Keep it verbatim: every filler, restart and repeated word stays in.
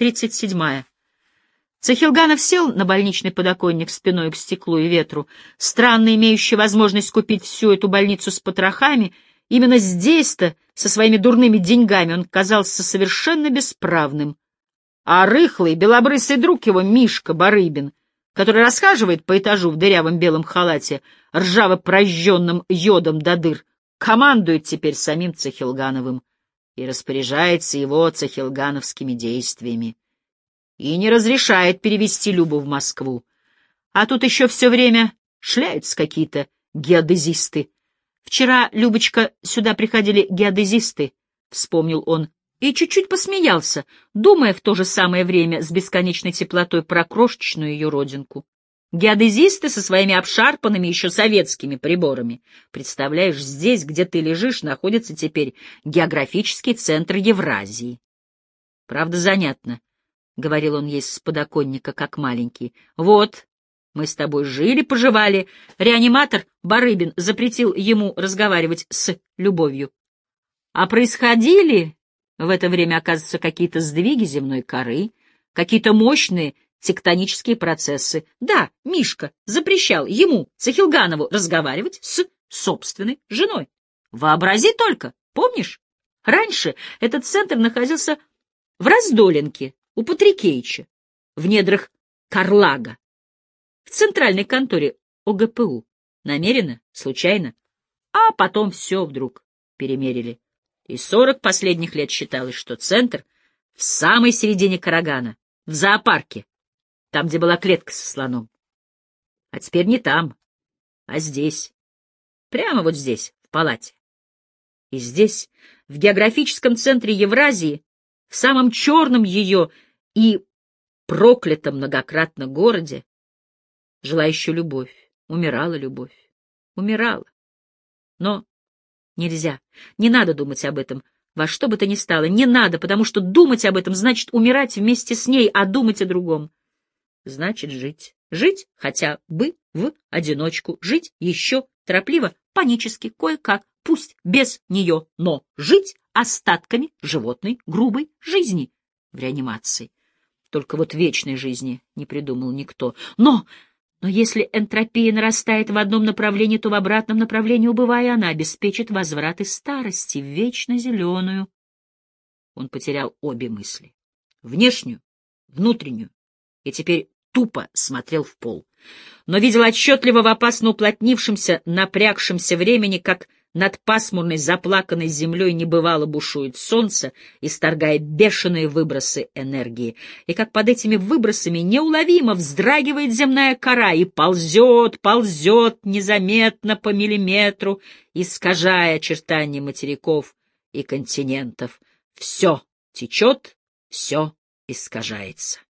тридцать седьмая. Цахилганов сел на больничный подоконник спиной к стеклу и ветру, странно имеющий возможность купить всю эту больницу с потрохами. Именно здесь-то, со своими дурными деньгами, он казался совершенно бесправным. А рыхлый, белобрысый друг его, Мишка Барыбин, который расхаживает по этажу в дырявом белом халате, ржаво прожженным йодом до дыр, командует теперь самим Цахилгановым и распоряжается его цахилгановскими действиями. И не разрешает перевести Любу в Москву. А тут еще все время шляются какие-то геодезисты. Вчера, Любочка, сюда приходили геодезисты, — вспомнил он, и чуть-чуть посмеялся, думая в то же самое время с бесконечной теплотой про крошечную ее родинку. Геодезисты со своими обшарпанными еще советскими приборами. Представляешь, здесь, где ты лежишь, находится теперь географический центр Евразии. Правда, занятно. — говорил он ей с подоконника, как маленький. — Вот, мы с тобой жили-поживали. Реаниматор Барыбин запретил ему разговаривать с любовью. А происходили в это время, оказывается, какие-то сдвиги земной коры, какие-то мощные тектонические процессы. Да, Мишка запрещал ему, Цахилганову, разговаривать с собственной женой. Вообрази только, помнишь? Раньше этот центр находился в Раздолинке, у Патрикеича, в недрах Карлага, в центральной конторе О Г П У. Намеренно, случайно. А потом все вдруг перемерили. И сорок последних лет считалось, что центр в самой середине Карагана, в зоопарке, там, где была клетка со слоном. А теперь не там, а здесь. Прямо вот здесь, в палате. И здесь, в географическом центре Евразии, в самом черном ее и проклятом многократно городе, жила еще любовь, умирала любовь, умирала. Но нельзя, не надо думать об этом, во что бы то ни стало, не надо, потому что думать об этом значит умирать вместе с ней, а думать о другом значит жить. Жить хотя бы в одиночку, жить еще торопливо, панически, кое-как, пусть без нее, но жить остатками животной грубой жизни в реанимации. Только вот вечной жизни не придумал никто. Но, но если энтропия нарастает в одном направлении, то в обратном направлении, убывая, она обеспечит возврат из старости в вечно зеленую. Он потерял обе мысли. Внешнюю, внутреннюю. И теперь тупо смотрел в пол. Но видел отчетливо в опасно уплотнившемся, напрягшемся времени, как над пасмурной, заплаканной землей небывало бушует солнце, исторгая бешеные выбросы энергии, и как под этими выбросами неуловимо вздрагивает земная кора и ползет, ползет незаметно по миллиметру, искажая очертания материков и континентов. Все течет, все искажается.